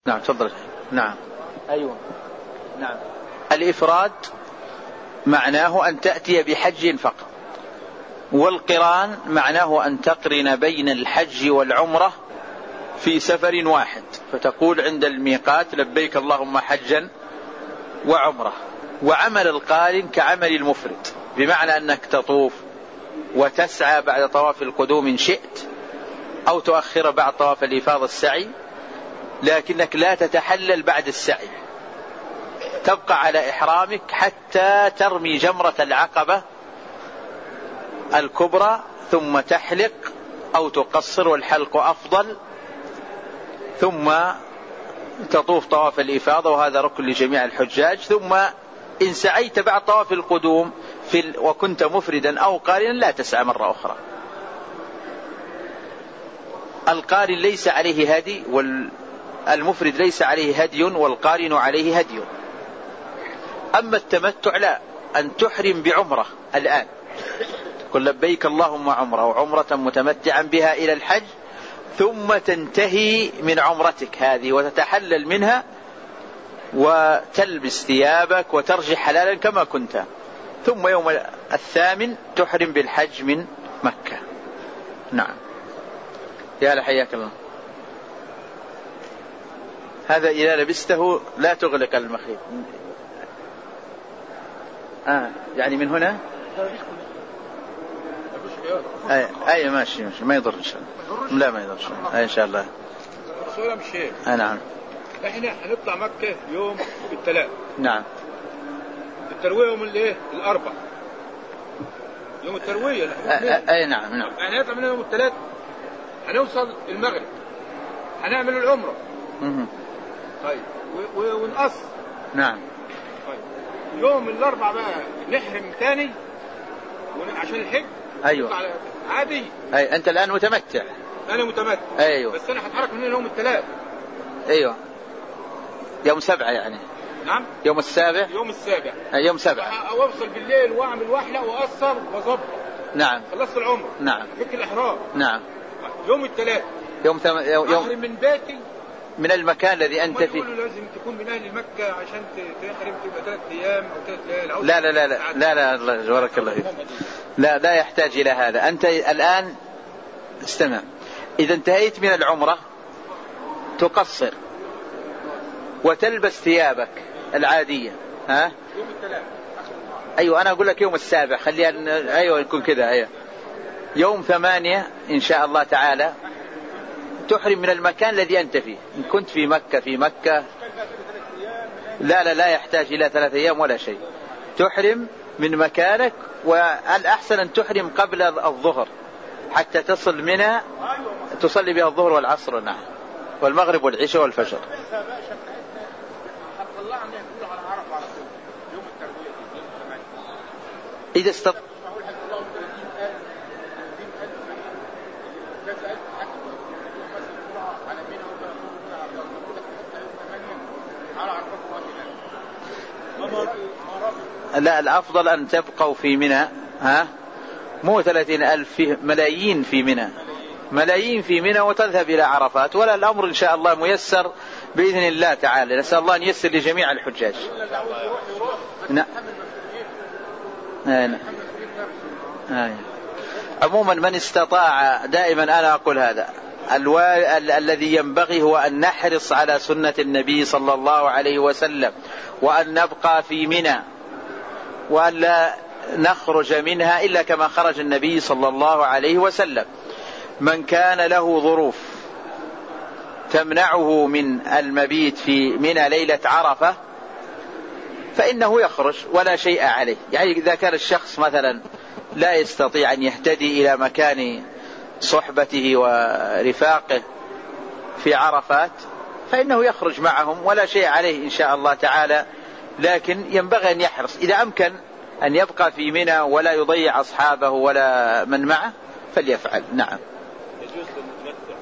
نعم تفضل. نعم أيوة نعم. الإفراد معناه أن تأتي بحج فقط، والقران معناه أن تقرن بين الحج والعمرة في سفر واحد، فتقول عند الميقات لبيك اللهم حجا وعمرة. وعمل القارن كعمل المفرد، بمعنى أنك تطوف وتسعى بعد طواف القدوم إن شئت، أو تؤخر بعد طواف الإفاضة السعي، لكنك لا تتحلل بعد السعي، تبقى على إحرامك حتى ترمي جمرة العقبة الكبرى، ثم تحلق أو تقصر، والحلق أفضل، ثم تطوف طواف الإفاضة، وهذا ركن لجميع الحجاج. ثم إن سعيت بعد طواف القدوم وكنت مفردا أو قارنا لا تسعى مرة أخرى. القارن ليس عليه هدي، والمفرد ليس عليه هدي، والقارن عليه هدي. أما التمتع لا، أن تحرم بعمرة الآن، قل لبيك اللهم عمرة، وعمرة متمتعا بها إلى الحج، ثم تنتهي من عمرتك هذه وتتحلل منها وتلبس ثيابك وترجع حلالا كما كنت، ثم يوم 8 تحرم بالحج من مكة. نعم. يا لحياك الله. هذا إذا لبسته لا تغلق المخيط. يعني من هنا أي ماشي ما يضر إن شاء الله. لا ما يضر إن شاء الله. رسول الله مشي. نعم. إحنا هنطلع مكة يوم الثلاث. نعم. التروية يوم الأربع. يوم التروية. أي نعم نعم. يعني نطلع من يوم الثلاث، هنوصل المغرب، هنعمل العمرة. طيب ونقص. نعم. طيب يوم الأربع بقى نحرم ثاني عشان الحج. أيوة. عادي. أي أنت الآن متمتع. أنا متمتع. أيوة. بس أنا هتحرك من يوم الثلاث. أيوة. يوم 7 يعني. نعم. يوم السابع. يوم السابع. يوم 7. أوصل بالليل وأعمل واحلة وأقصر وأظبط. نعم. خلصت العمر. نعم. فك الإحرام. نعم. يوم الثلاث. يوم أحرم من بيتي. من المكان الذي أنت فيه. لازم تكون من أهل مكة عشان تحرم، تبقى 3 أيام أو 3 ليالي. لا لا لا لا لا لا, لا بارك الله فيك. لا يحتاج إلى هذا. أنت الآن استمع، إذا انتهيت من العمرة تقصر وتلبس ثيابك العادية. ها؟ يوم الثلاث. أيوة أنا أقول لك يوم السابع، خلينا أيوة يكون كذا. أيوة يوم 8 إن شاء الله تعالى تحرم من المكان الذي أنت فيه. إن كنت في مكة لا يحتاج إلى 3 أيام ولا شيء. تحرم من مكانك، والأحسن أن تحرم قبل الظهر حتى تصل منها تصلي بها الظهر والعصر. نعم. والمغرب والعشاء والفجر. إذا استطعت لا، الأفضل أن تبقوا في منى. مو 30,000، فيه ملايين في منى، ملايين في منى، وتذهب إلى عرفات. ولا الأمر إن شاء الله ميسر بإذن الله تعالى. نسأل الله أن ييسر لجميع الحجاج. عموما من استطاع، دائما أنا أقول هذا، الذي ينبغي هو أن نحرص على سنة النبي صلى الله عليه وسلم، وأن نبقى في منى، وأن لا نخرج منها إلا كما خرج النبي صلى الله عليه وسلم. من كان له ظروف تمنعه من المبيت في منى ليلة عرفة فإنه يخرج ولا شيء عليه. يعني إذا كان الشخص مثلا لا يستطيع أن يهتدي إلى مكان صحبته ورفاقه في عرفات فإنه يخرج معهم ولا شيء عليه إن شاء الله تعالى. لكن ينبغي أن يحرص إذا أمكن أن يبقى في منى ولا يضيع أصحابه ولا من معه فليفعل. نعم. يجوز للمتمتع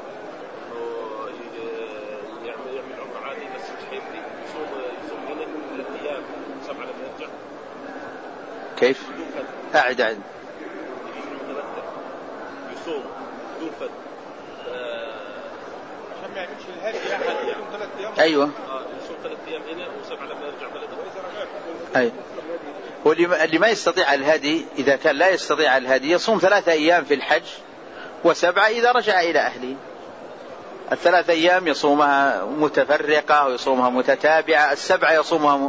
يعمل عمره عادي بس يصوم منى 3 أيام 7 لما يرجع. كيف؟ أعد. يجوز للمتمتع يصوم بدون فد عشان ما يعملش الهدي أحد يعمل 3 أيام. أيوة. يصوم 3 أيام هنا و7 لما يرجع بلده. أي. واللي ما يستطيع الهدي إذا كان لا يستطيع الهدي يصوم 3 أيام في الحج و7 إذا رجع إلى أهله. 3 أيام يصومها متفرقة ويصومها متتابعة، 7 يصومها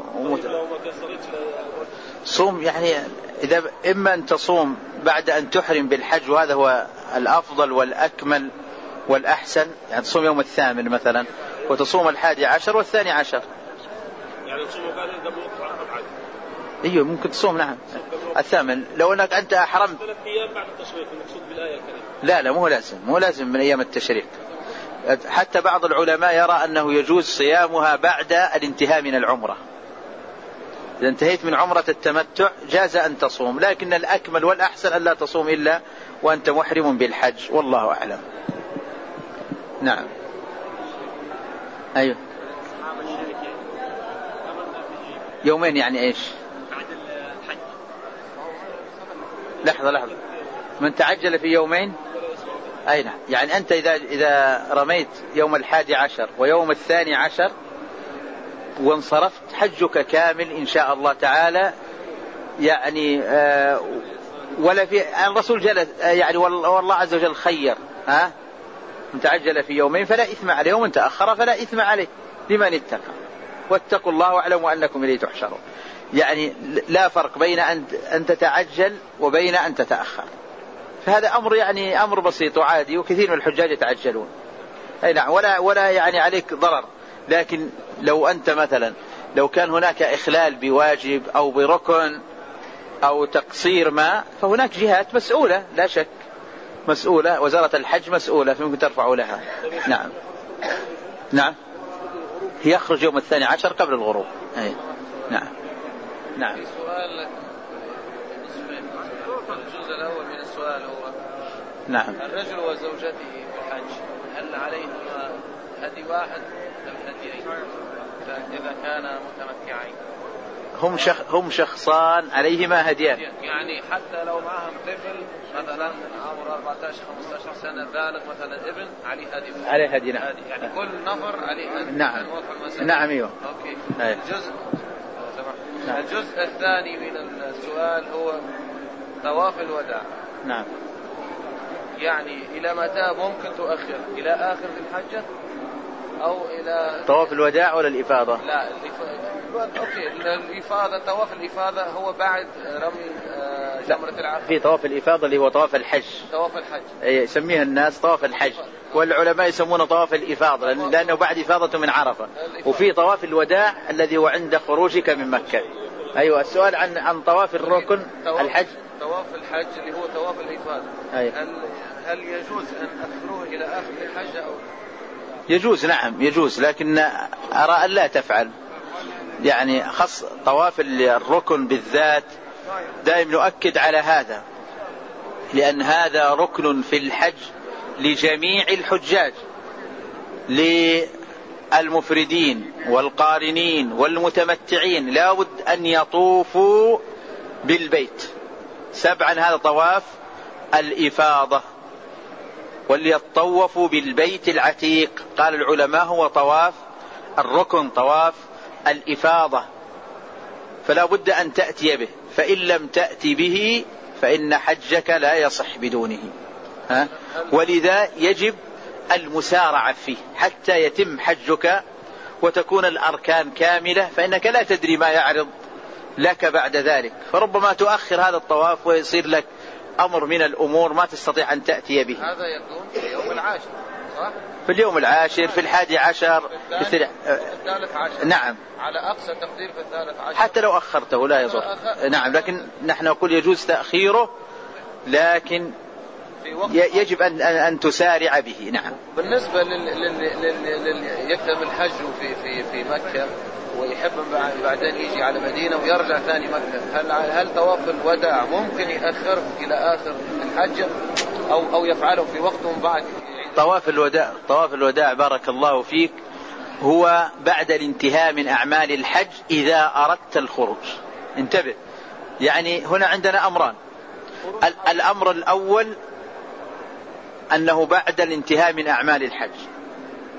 صوم يعني إذا إما أن تصوم بعد أن تحرم بالحج وهذا هو الأفضل والأكمل والأحسن، يعني تصوم يوم 8 مثلا وتصوم 11 و12. يعني تصوم قبل وقت عادي. أيوة ممكن تصوم نعم 8 لو أنك أنت أحرمت 3 أيام بعد التشريق المقصود بالآية الكريمة. لا مو لازم من أيام التشريق. حتى بعض العلماء يرى أنه يجوز صيامها بعد الانتهاء من العمرة. إذا انتهيت من عمرة التمتع جاز أن تصوم، لكن الأكمل والأحسن أن لا تصوم إلا وأنت محرم بالحج، والله أعلم. نعم. أيوه. يومين يعني إيش؟ بعد الحج. لحظة من تعجل في يومين. أي نعم، يعني أنت إذا رميت يوم 11 ويوم 12 وانصرفت حجك كامل إن شاء الله تعالى، يعني ولا في الرسول جلس يعني والله عز وجل خير من تعجل في يومين فلا إثم عليه ومن تأخر فلا إثم عليه لمن اتقى واتقوا الله واعلموا أنكم إليه تحشرون. يعني لا فرق بين أن تتعجل وبين أن تتأخر، فهذا أمر يعني أمر بسيط وعادي، وكثير من الحجاج يتعجلون. أي نعم، ولا يعني عليك ضرر. لكن لو أنت مثلا لو كان هناك إخلال بواجب أو بركن أو تقصير ما، فهناك جهات مسؤولة لا شك، مسؤولة، وزارة الحج مسؤولة فممكن ترفع لها. نعم يخرج يوم 12 قبل الغروب. نعم. في سؤال الجزء الأول من السؤال هو نعم الرجل وزوجته في الحج هل عليهما هدي واحد أم هديين إذا كان متمتعين؟ هم شخصان عليهما هديان، يعني حتى لو معهم طفل مثلا عمره 14-15 سنة بالغ مثلا ابن عليه هدي نعم. يعني كل نفر عليه هدي. نعم نعم ايوه. اوكي. الجزء الثاني من السؤال هو طواف الوداع. نعم. يعني إلى متى ممكن تؤخر؟ إلى آخر الحجة أو إلى طواف الوداع ولا الإفاضة؟ لا أوكي الإفاضة. طواف الإفاضة هو بعد رمي جمرة العقبة. في طواف الإفاضة اللي هو طواف الحج. طواف الحج يسميها الناس طواف الحج، والعلماء يسمونه طواف الإفاضة لأنه بعد إفاضة من عرفة. وفي طواف الوداع الذي هو عند خروجك من مكة. أيوة. السؤال عن طواف الركن الحج. طواف الحج اللي هو طواف الإفاضة. هل يجوز أن أخروه إلى آخر الحج أو؟ يجوز نعم يجوز، لكن أرى أن لا تفعل. يعني خاص طواف الركن بالذات دائما نؤكد على هذا، لأن هذا ركن في الحج لجميع الحجاج، للمفردين والقارنين والمتمتعين لا بد أن يطوفوا بالبيت 7. هذا طواف الإفاضة. وليطوفوا بالبيت العتيق. قال العلماء هو طواف الركن طواف الإفاضة، فلا بد أن تأتي به، فإن لم تأتي به فإن حجك لا يصح بدونه. ولذا يجب المسارعة فيه حتى يتم حجك وتكون الأركان كاملة، فإنك لا تدري ما يعرض لك بعد ذلك، فربما تؤخر هذا الطواف ويصير لك أمر من الأمور ما تستطيع أن تأتي به. هذا يكون في اليوم العاشر صح؟ في اليوم العاشر، في 11، في 13. نعم على أقصى تقدير في 13 حتى لو أخرته لا يضر. نعم، لكن نحن نقول يجوز تأخيره، لكن يجب أن تسارع به. نعم. بالنسبة يكتب الحج في مكة ويحب بعدين يجي على مدينة ويرجع ثاني مكة، هل طواف الوداع ممكن يأخر إلى آخر الحج أو يفعله في وقت بعد؟ طواف الوداع بارك الله فيك هو بعد الانتهاء من أعمال الحج إذا أردت الخروج. انتبه، يعني هنا عندنا أمران. الأمر الأول أنه بعد الانتهاء من أعمال الحج،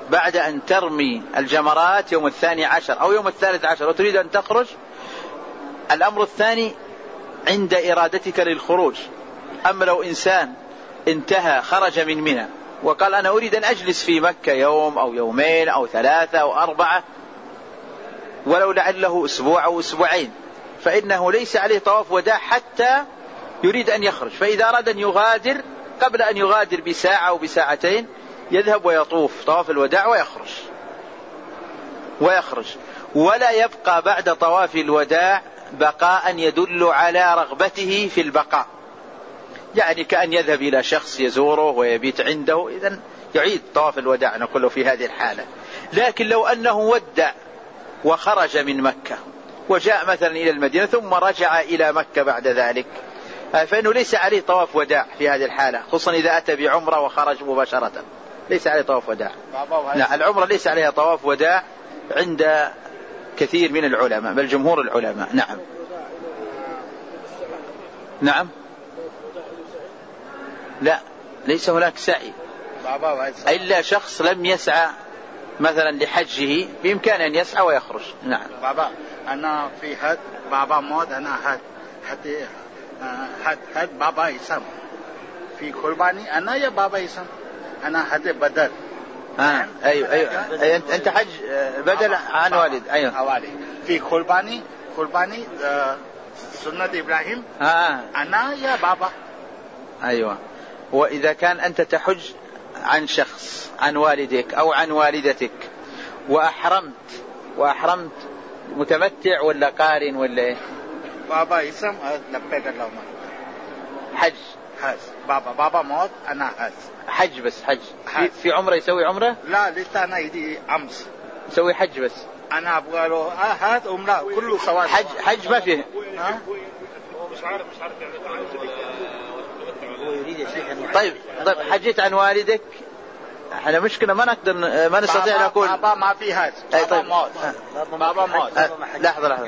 بعد أن ترمي الجمرات يوم 12 أو يوم 13 وتريد أن تخرج، الأمر الثاني عند إرادتك للخروج. أما لو إنسان انتهى خرج من منى وقال أنا أريد أن أجلس في مكة يوم أو يومين أو 3 أو 4 ولو لعله أسبوع أو أسبوعين، فإنه ليس عليه طواف وداع حتى يريد أن يخرج. فإذا أراد أن يغادر قبل أن يغادر بساعة أو بساعتين يذهب ويطوف طواف الوداع ويخرج، ولا يبقى بعد طواف الوداع بقاء يدل على رغبته في البقاء، يعني كأن يذهب إلى شخص يزوره ويبيت عنده، إذن يعيد طواف الوداع نقول في هذه الحالة. لكن لو أنه ودع وخرج من مكة وجاء مثلا إلى المدينة ثم رجع إلى مكة بعد ذلك، فإنه ليس عليه طواف وداع في هذه الحالة، خصوصا إذا أتى بعمرة وخرج مباشرة ليس عليه طواف وداع. لا، العمرة ليس عليها طواف وداع عند كثير من العلماء بل جمهور العلماء. نعم لا، ليس هناك سعي إلا شخص لم يسعى مثلا لحجه بإمكانه أن يسعى ويخرج. نعم. بابا أنا في هاد بابا موت أنا هاد بابا إسم في قرباني أنا يا بابا إسم أنا هاد بدل. أيوة أنت حج بدل عن والد. أيوة والد في قرباني سنة إبراهيم. أنا يا بابا. أيوة. وإذا كان أنت تحج عن شخص عن والدك أو عن والدتك وأحرمت متمتع ولا قارن ولا إيه؟ بابا اسم لبيك اللهم حج. بابا موت أنا حج بس حج. في عمرة يسوي عمرة؟ لا لسه أنا يدي أمس يسوي حج بس. أنا أبغى له هاد عمرة كله سواء. حج ما فيه. مش عارف طيب حجيت عن والدك، احنا مشكلة ما نستطيع نقول بابا ما في هذا. طيب. بابا موت. لحظة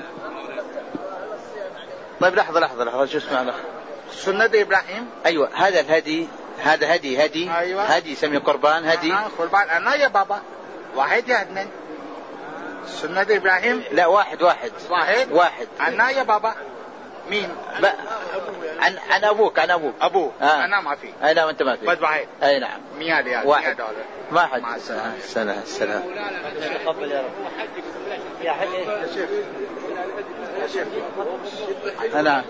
طيب لحظة شو اسمه له؟ سنة إبراهيم. أيوة هذا الهدي، هذا هدي. أيوة. هدي يسميه قربان. هدي قربان أنا يا بابا واحد يا اثنين. سنة إبراهيم لا واحد أنا يا بابا مين؟ عن أبوك. أنا ما في. أي نعم أنت ما في. بس واحد. أي نعم. 100 ريال. واحد. $100. ما حد. مع السلامة. السلام. تقبل يا رب. يا حبيبي يا شيخ أنا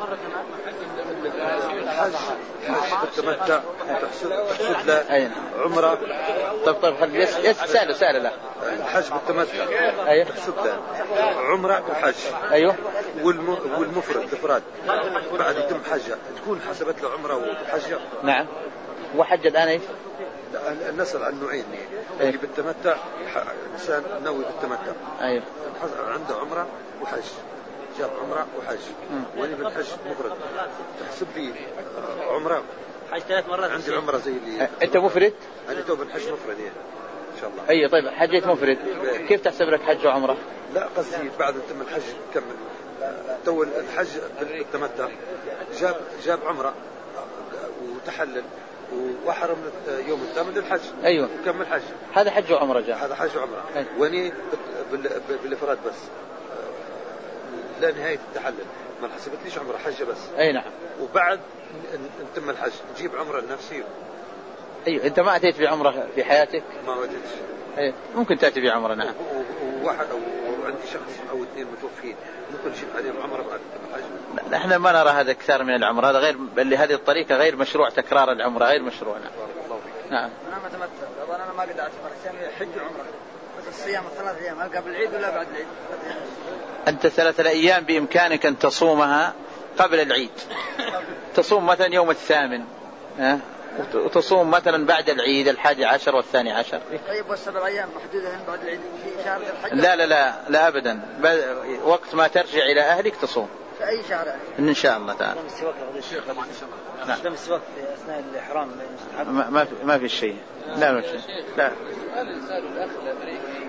الحج بالتمتع تحسب له عمرة. طيب خلي سأله له. الحج بالتمتع أيوه تحسب له عمرة وحج. أيوه. والمفرد الإفراد بعد يتم حجة تكون حسبت له عمرة وحجة. نعم. وحج الآن إيش؟ نسأل عن نوعين اللي بالتمتع إنسان نوي بالتمتع. أيوه. عنده عمرة وحج، جاب عمرة وحج، وأنا بالحج مفرد تحسب لي عمرة حج 3 مرات. عندي عمرة زي اللي أنت مفرد؟ أنا تو بالحج مفرد إن شاء الله. أي طيب حجيت مفرد كيف تحسب لك حج وعمرة؟ لا قصدي بعد تم الحج كمل تو الحج بالتمتع جاب عمرة وتحلل وحرم يوم الثامن للحج. أيوة. وكمل حج. هذا حج وعمرة جاء. هذا حج وعمرة. أيوة. واني بالافراد بس لا نهاية التحلل ما حسبتليش عمرة حجة بس. أي نعم. وبعد نتم الحج نجيب عمرة لنفسي. أيوة. أنت ما أتيت بعمرة في حياتك؟ ما وجدتش. أيوة. ممكن تأتي بعمرة. نعم. وواحد أو عندي شخص أو 2 متوفين ممكن نجيب عليهم عمرة بعد الحج. لا احنا ما نرى هذا أكثر من العمرة، هذا غير هذه الطريقة غير مشروع، تكرار العمرة غير مشروع. نعم. أنا ما تمتع، أنا ما قد أعتبر حج وعمرة بس الصيام 3 أيام هل قبل العيد ولا بعد العيد؟ أنت 3 أيام بإمكانك أن تصومها قبل العيد، تصوم مثلا يوم 8 وتصوم مثلا بعد العيد 11 و12. طيب وال7 أيام محدودة بعد العيد في شهر الحج؟ لا أبدا، وقت ما ترجع إلى أهلك تصوم في أي شهر إن شاء الله تعالى. دم السواك في أثناء الإحرام ما في شيء. لا ما في شيء. لا. هل الإنسان الأخ الأمريكي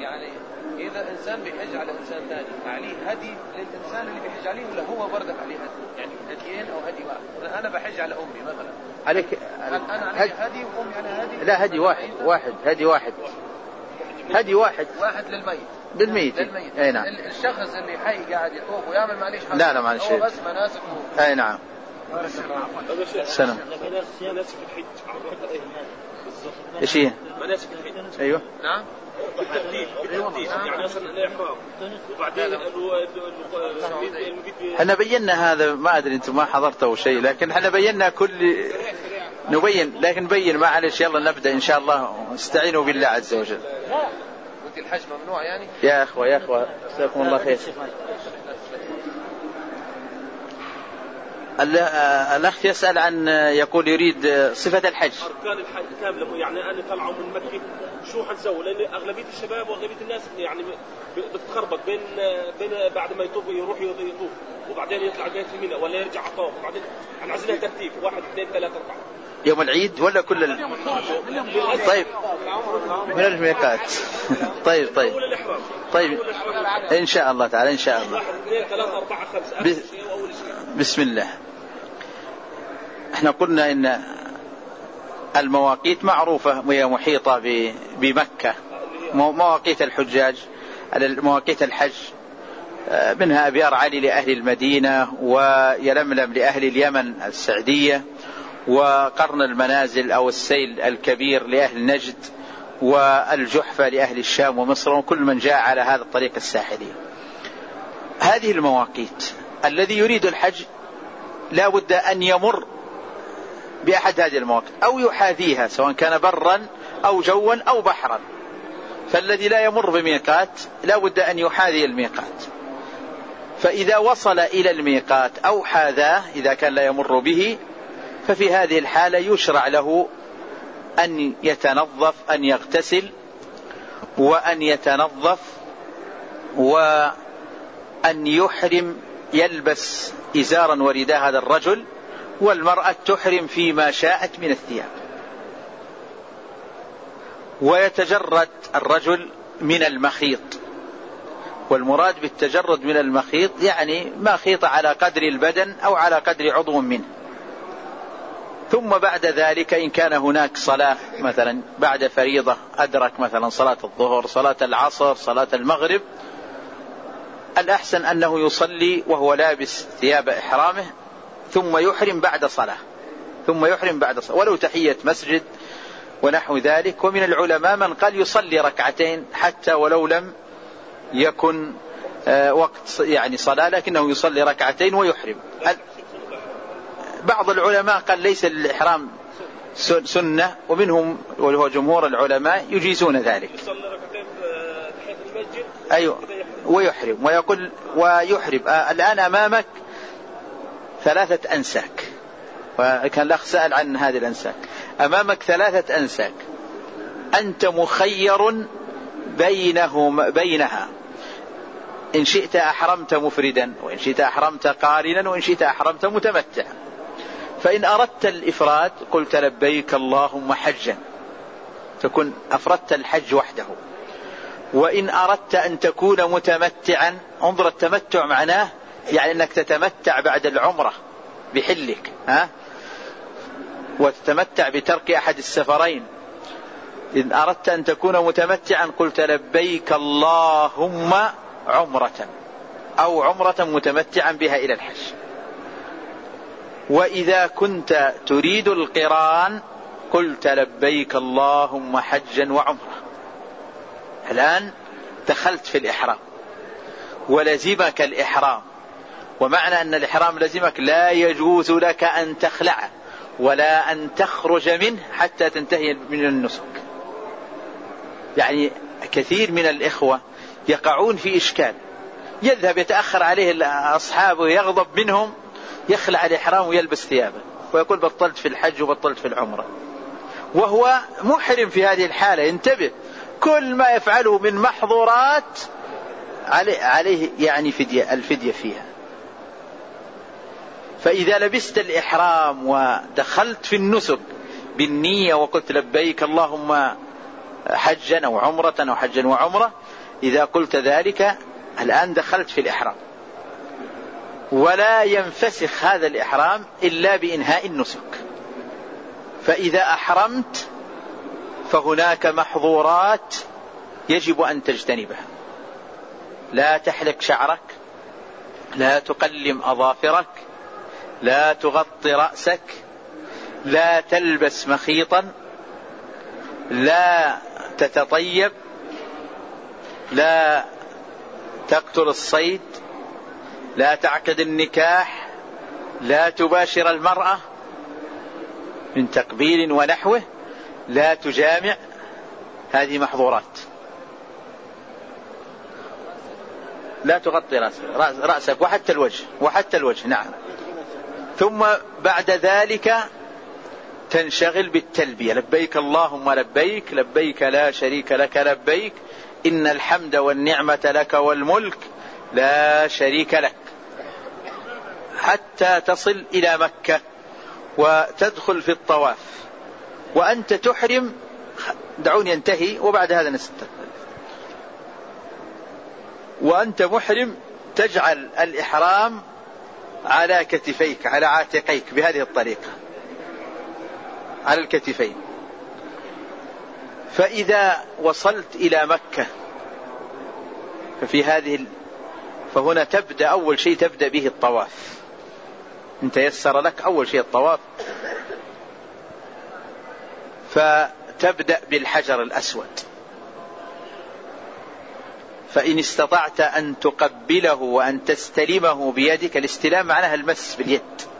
يعني إذا إنسان بيحج على إنسان ثاني عليه هدي للإنسان اللي بيحج عليه، ولا هو بردك عليه هدي؟ يعني هديين أو هدي واحد. أنا بحج على أمي مثلا، عليك أنا علي هدي وأمي على هدي؟ لا، هدي واحد هدي واحد للميت. أي نعم. الشخص اللي حي قاعد يطوف ويعمل معليش حاجة. لا معليش. هو بس مناسك. أي نعم. سلام. مناسك الحج إيش هي؟ مناسك الحج. أيوه. نعم. بالترتيب يعني مثلا الإحرام وبعدين احنا بينا هذا، ما أدري أنتم ما حضرتوا شيء، لكن احنا بينا نبين، لكن بين معلش. يلا نبدأ إن شاء الله، استعينوا بالله عز وجل. قلت الحج ممنوع يعني؟ يا أخوة جزاكم الله خير. الأخ يسأل عن، يقول يريد صفة الحج. أركان الحج كاملة، يعني أنا طلعوا من مكة شو حنسوي؟ لأن أغلبية الشباب وأغلبية الناس يعني بتخربط بين بعد ما يطوف يروح يطوف وبعدين يطلع جاي في منى ولا يرجع طاف، وبعدين احنا عايزينها ترتيب 1 2 3 4 يوم العيد ولا كل طيب من الميقات. طيب إن شاء الله تعالى، إن شاء الله. 1 2 3 4 5 بسم الله. احنا قلنا إن المواقيت معروفة وهي محيطة بمكة، مواقيت الحجاج، مواقيت الحج، منها أبيار علي لأهل المدينة، ويلملم لأهل اليمن السعدية، وقرن المنازل أو السيل الكبير لأهل نجد، والجحفة لأهل الشام ومصر، وكل من جاء على هذا الطريق الساحلي. هذه المواقيت الذي يريد الحج لا بد أن يمر بأحد هذه المواقيت أو يحاذيها، سواء كان برا أو جوا أو بحرا. فالذي لا يمر بميقات لا بد أن يحاذي الميقات. فإذا وصل إلى الميقات أو حاذاه إذا كان لا يمر به، ففي هذه الحالة يشرع له أن يتنظف، أن يغتسل وأن يتنظف، وأن يحرم، يلبس إزارا ورداء هذا الرجل، والمرأة تحرم فيما شاءت من الثياب. ويتجرد الرجل من المخيط، والمراد بالتجرد من المخيط يعني ما خيط على قدر البدن أو على قدر عضو منه. ثم بعد ذلك إن كان هناك صلاة مثلا بعد فريضة، أدرك مثلا صلاة الظهر، صلاة العصر، صلاة المغرب، الأحسن أنه يصلي وهو لابس ثياب إحرامه، ثم يحرم بعد صلاة، ولو تحية مسجد ونحو ذلك. ومن العلماء من قال يصلي ركعتين حتى ولو لم يكن وقت يعني صلاة، لكنه يصلي ركعتين ويحرم. بعض العلماء قال ليس الإحرام سنة، ومنهم وهو جمهور العلماء يجيزون ذلك. أيوة، ويحرم. الآن أمامك 3 أنساك، وكان الأخ سأل عن هذه الأنساك. أمامك 3 أنساك، أنت مخير بينها. إن شئت أحرمت مفردا، وإن شئت أحرمت قارنا، وإن شئت أحرمت متمتعا. فإن أردت الإفراد قلت لبيك اللهم حجا، تكون أفردت الحج وحده. وإن أردت أن تكون متمتعا، انظر التمتع معناه يعني أنك تتمتع بعد العمرة بحلك، وتتمتع بترك أحد السفرين. إن أردت أن تكون متمتعا قلت لبيك اللهم عمرة، أو عمرة متمتعا بها إلى الحج. وإذا كنت تريد القران قلت لبيك اللهم حجا وعمرة. الآن دخلت في الإحرام ولزمك الإحرام، ومعنى أن الإحرام لزمك لا يجوز لك أن تخلعه ولا أن تخرج منه حتى تنتهي من النسك. يعني كثير من الإخوة يقعون في إشكال، يذهب يتأخر عليه أصحابه ويغضب منهم، يخلع الإحرام ويلبس ثيابه ويقول بطلت في الحج وبطلت في العمرة، وهو محرم في هذه الحالة. انتبه، كل ما يفعله من محظورات عليه يعني الفدية فيها. فإذا لبست الإحرام ودخلت في النسك بالنية وقلت لبيك اللهم حجا أو عمرة أو حجا وعمرة، إذا قلت ذلك الآن دخلت في الإحرام، ولا ينفسخ هذا الإحرام إلا بإنهاء النسك. فإذا أحرمت فهناك محظورات يجب أن تجتنبها: لا تحلق شعرك، لا تقلم أظافرك، لا تغطي رأسك، لا تلبس مخيطا، لا تتطيب، لا تقتل الصيد، لا تعقد النكاح، لا تباشر المرأة من تقبيل ونحوه، لا تجامع. هذه محظورات. لا تغطي رأسك وحتى الوجه نعم. ثم بعد ذلك تنشغل بالتلبية: لبيك اللهم لبيك، لبيك لا شريك لك لبيك، إن الحمد والنعمة لك والملك لا شريك لك، حتى تصل إلى مكة وتدخل في الطواف. وأنت تحرم، دعوني ينتهي وبعد هذا نستقبل. وأنت محرم تجعل الإحرام على كتفيك، على عاتقيك، بهذه الطريقة على الكتفين. فإذا وصلت إلى مكة فهنا تبدأ أول شيء تبدأ به الطواف. إن تيسر لك أول شيء الطواف، فتبدأ بالحجر الأسود. فإن استطعت أن تقبله وأن تستلمه بيدك، الاستلام معناها المس باليد،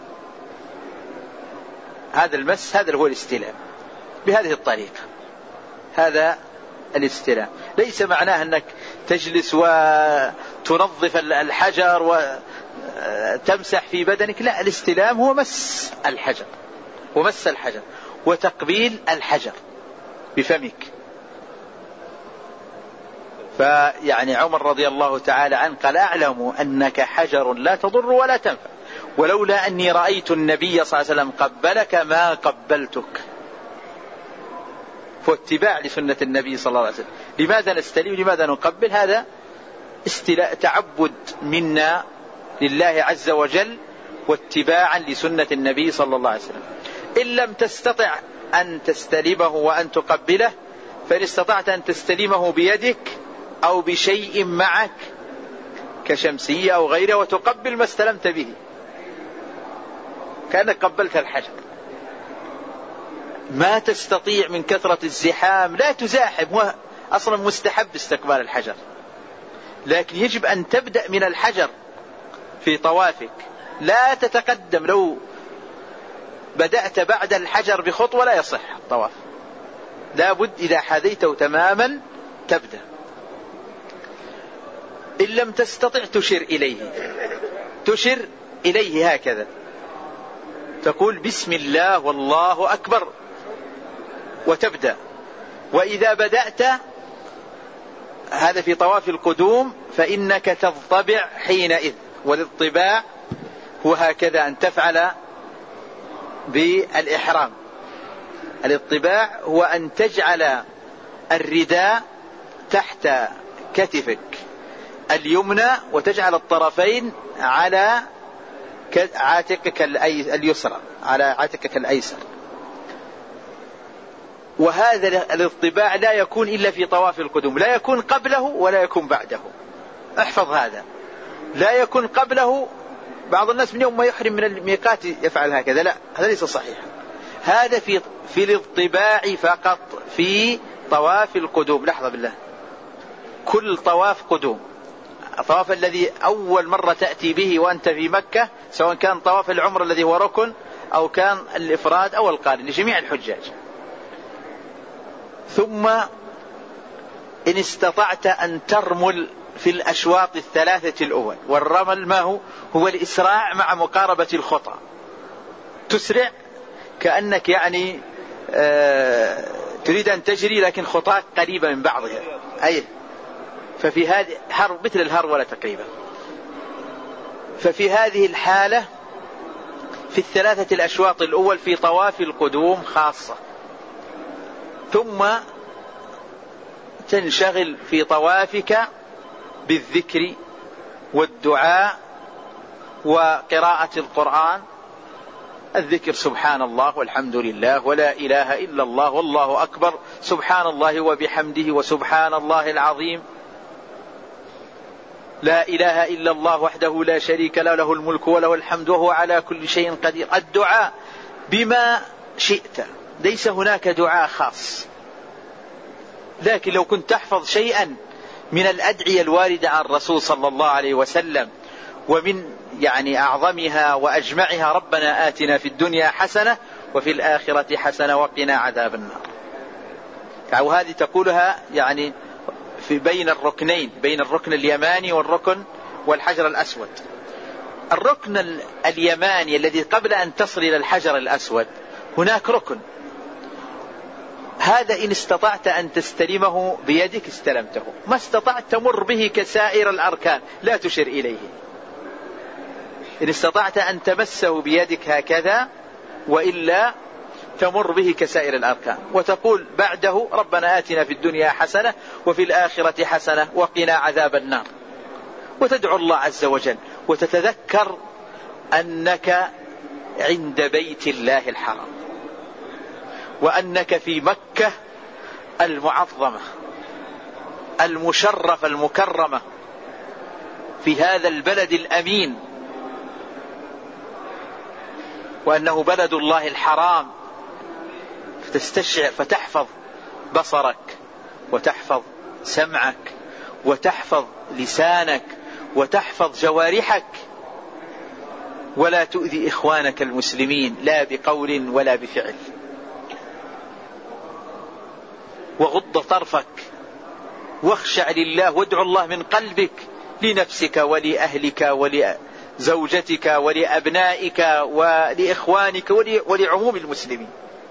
هذا المس هذا هو الاستلام بهذه الطريقة، هذا الاستلام. ليس معناه أنك تجلس وتنظف الحجر وتمسح في بدنك، لا، الاستلام هو مس الحجر وتقبيل الحجر بفمك. فيعني عمر رضي الله تعالى عنه قال: أعلم أنك حجر لا تضر ولا تنفع، ولولا أني رأيت النبي صلى الله عليه وسلم قبلك ما قبلتك. فاتباع لسنة النبي صلى الله عليه وسلم. لماذا نستلم؟ لماذا نقبل؟ هذا تعبد منا لله عز وجل، واتباعا لسنة النبي صلى الله عليه وسلم. إن لم تستطع أن تستلمه وأن تقبله، فإن استطعت أن تستلمه بيدك أو بشيء معك كشمسية أو غيره وتقبل ما استلمت به، كأنك قبلت الحجر. ما تستطيع من كثرة الزحام لا تزاحم، هو أصلا مستحب استقبال الحجر، لكن يجب أن تبدأ من الحجر في طوافك، لا تتقدم. لو بدأت بعد الحجر بخطوة لا يصح الطواف، لا بد إذا حذيته تماما تبدأ. إن لم تستطع تشر إليه هكذا، تقول بسم الله والله أكبر وتبدأ. وإذا بدأت هذا في طواف القدوم فإنك تضطبع حينئذ، والاضطباع هو هكذا أن تفعل بالإحرام. الاضطباع هو أن تجعل الرداء تحت كتفك اليمنى وتجعل الطرفين على عاتقك اليسرى، على عاتقك الأيسر. وهذا الاضطباع لا يكون إلا في طواف القدوم، لا يكون قبله ولا يكون بعده. احفظ هذا، لا يكون قبله. بعض الناس من يوم ما يحرم من الميقات يفعل هكذا، لا، هذا ليس صحيح. هذا في الاضطباع فقط في طواف القدوم. لحظة بالله، كل طواف قدوم، الطواف الذي أول مرة تأتي به وأنت في مكة، سواء كان طواف العمر الذي هو ركن أو كان الإفراد أو القارن، لجميع الحجاج. ثم إن استطعت أن ترمل في الأشواط الثلاثة الأول، والرمل ما هو الإسراع مع مقاربة الخطى، تسرع كأنك يعني تريد أن تجري لكن خطاك قريبة من بعضها، أي ففي هذه مثل الهرولة تقريبا. ففي هذه الحالة في الثلاثة الأشواط الأول في طواف القدوم خاصة، ثم تنشغل في طوافك بالذكر والدعاء وقراءة القرآن. الذكر سبحان الله والحمد لله ولا إله إلا الله والله أكبر، سبحان الله وبحمده وسبحان الله العظيم، لا إله إلا الله وحده لا شريك له، له الملك وله الحمد وهو على كل شيء قدير. الدعاء بما شئت، ليس هناك دعاء خاص. لكن لو كنت تحفظ شيئا من الأدعية الواردة عن الرسول صلى الله عليه وسلم، ومن أعظمها وأجمعها ربنا آتنا في الدنيا حسنة وفي الآخرة حسنة وقنا عذاب النار. وهذه تقولها في بين الركنين، بين الركن اليماني والركن والحجر الأسود. الركن اليماني الذي قبل أن تصل إلى الحجر الأسود هناك ركن، هذا إن استطعت أن تستلمه بيدك استلمته، ما استطعت تمر به كسائر الأركان لا تشر إليه. إن استطعت أن تمسه بيدك هكذا، وإلا تمر به كسائر الأركان، وتقول بعده ربنا آتنا في الدنيا حسنة وفي الآخرة حسنة وقنا عذاب النار، وتدعو الله عز وجل وتتذكر أنك عند بيت الله الحرام، وأنك في مكة المعظمة المشرفة المكرمة، في هذا البلد الأمين، وأنه بلد الله الحرام. فتستشعر، فتحفظ بصرك وتحفظ سمعك وتحفظ لسانك وتحفظ جوارحك، ولا تؤذي إخوانك المسلمين لا بقول ولا بفعل. وغض طرفك واخشع لله وادعو الله من قلبك لنفسك ولأهلك ولزوجتك ولأبنائك ولإخوانك ولعموم المسلمين.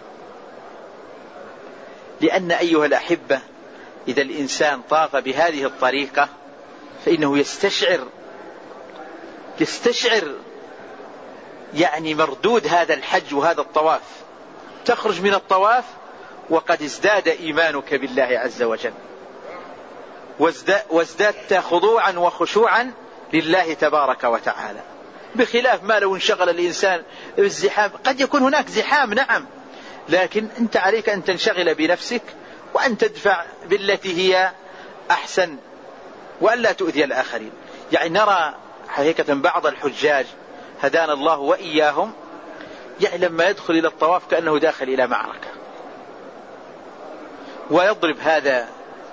لأن أيها الأحبة، إذا الإنسان طاف بهذه الطريقة فإنه يستشعر مردود هذا الحج وهذا الطواف. تخرج من الطواف وقد ازداد إيمانك بالله عز وجل، وازدادت خضوعا وخشوعا لله تبارك وتعالى، بخلاف ما لو انشغل الإنسان بالزحام. قد يكون هناك زحام نعم، لكن أنت عليك أن تنشغل بنفسك وأن تدفع بالتي هي أحسن وأن لا تؤذي الآخرين. نرى حقيقة بعض الحجاج هدانا الله وإياهم لما يدخل إلى الطواف كأنه داخل إلى معركة، ويضرب هذا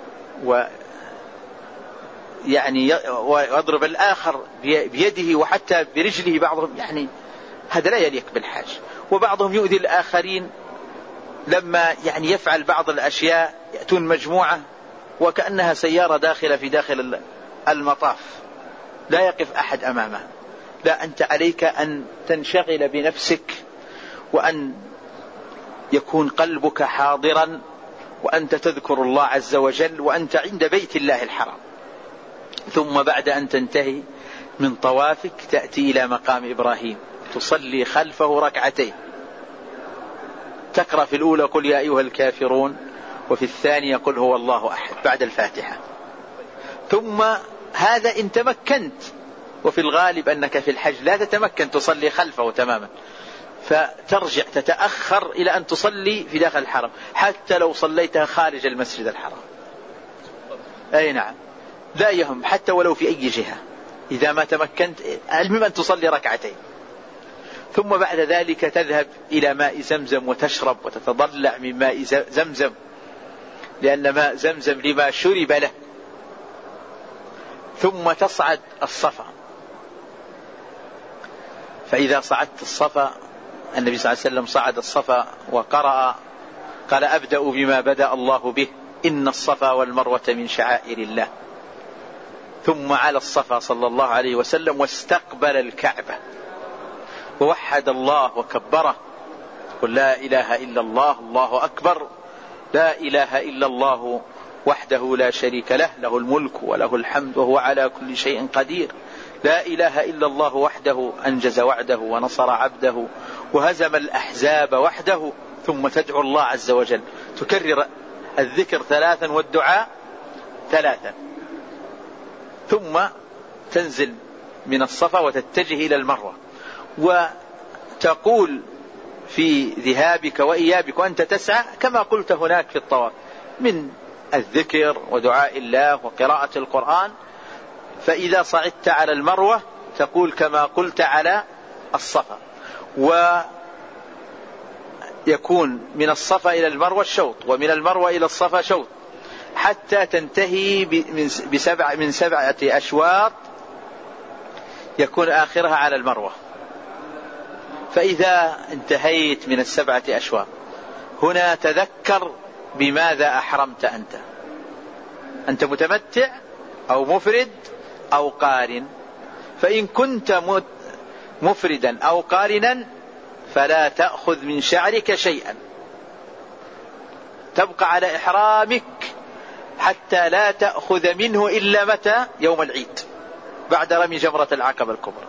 ويضرب الآخر بيده وحتى برجله بعضهم، هذا لا يليق بالحاج. وبعضهم يؤذي الآخرين لما يفعل بعض الأشياء، يأتون مجموعة وكأنها سيارة داخلة في داخل المطاف لا يقف أحد أمامها. لا، أنت عليك أن تنشغل بنفسك، وأن يكون قلبك حاضرا، وأنت تذكر الله عز وجل وأنت عند بيت الله الحرام. ثم بعد أن تنتهي من طوافك تأتي إلى مقام إبراهيم، تصلي خلفه ركعتين، تقرأ في الأولى قل يا أيها الكافرون، وفي الثانية قل هو الله أحد بعد الفاتحة. ثم هذا إن تمكنت، وفي الغالب أنك في الحج لا تتمكن تصلي خلفه تماما، فترجع تتأخر إلى أن تصلي في داخل الحرم، حتى لو صليتها خارج المسجد الحرام. أي نعم، لا يهم، حتى ولو في أي جهة، إذا ما تمكنت المهم أن تصلي ركعتين. ثم بعد ذلك تذهب إلى ماء زمزم وتشرب وتتضلع من ماء زمزم، لأن ماء زمزم لما شرب له. ثم تصعد الصفا، فإذا صعدت الصفا، النبي صلى الله عليه وسلم صعد الصفا وقرأ، قال أبدأ بما بدأ الله به، إن الصفا والمروة من شعائر الله. ثم على الصفا صلى الله عليه وسلم واستقبل الكعبة ووحد الله وكبره، قل لا إله إلا الله الله أكبر، لا إله إلا الله وحده لا شريك له، له الملك وله الحمد وهو على كل شيء قدير، لا إله إلا الله وحده أنجز وعده ونصر عبده وهزم الأحزاب وحده. ثم تدعو الله عز وجل، تكرر الذكر 3 والدعاء 3 ثم تنزل من الصفا وتتجه إلى المروة، وتقول في ذهابك وإيابك وأنت تسعى كما قلت هناك في الطواف من الذكر ودعاء الله وقراءة القرآن. فإذا صعدت على المروة تقول كما قلت على الصفا، ويكون من الصفا إلى المروة شوط، ومن المروة إلى الصفا شوط، حتى تنتهي من 7 أشواط يكون آخرها على المروة. فإذا انتهيت من 7 أشواط هنا تذكر بماذا أحرمت أنت متمتع أو مفرد أو قارن. فإن كنت مفردا أو قارنا فلا تأخذ من شعرك شيئا، تبقى على إحرامك حتى لا تأخذ منه إلا متى؟ يوم العيد بعد رمي جمرة العقبة الكبرى،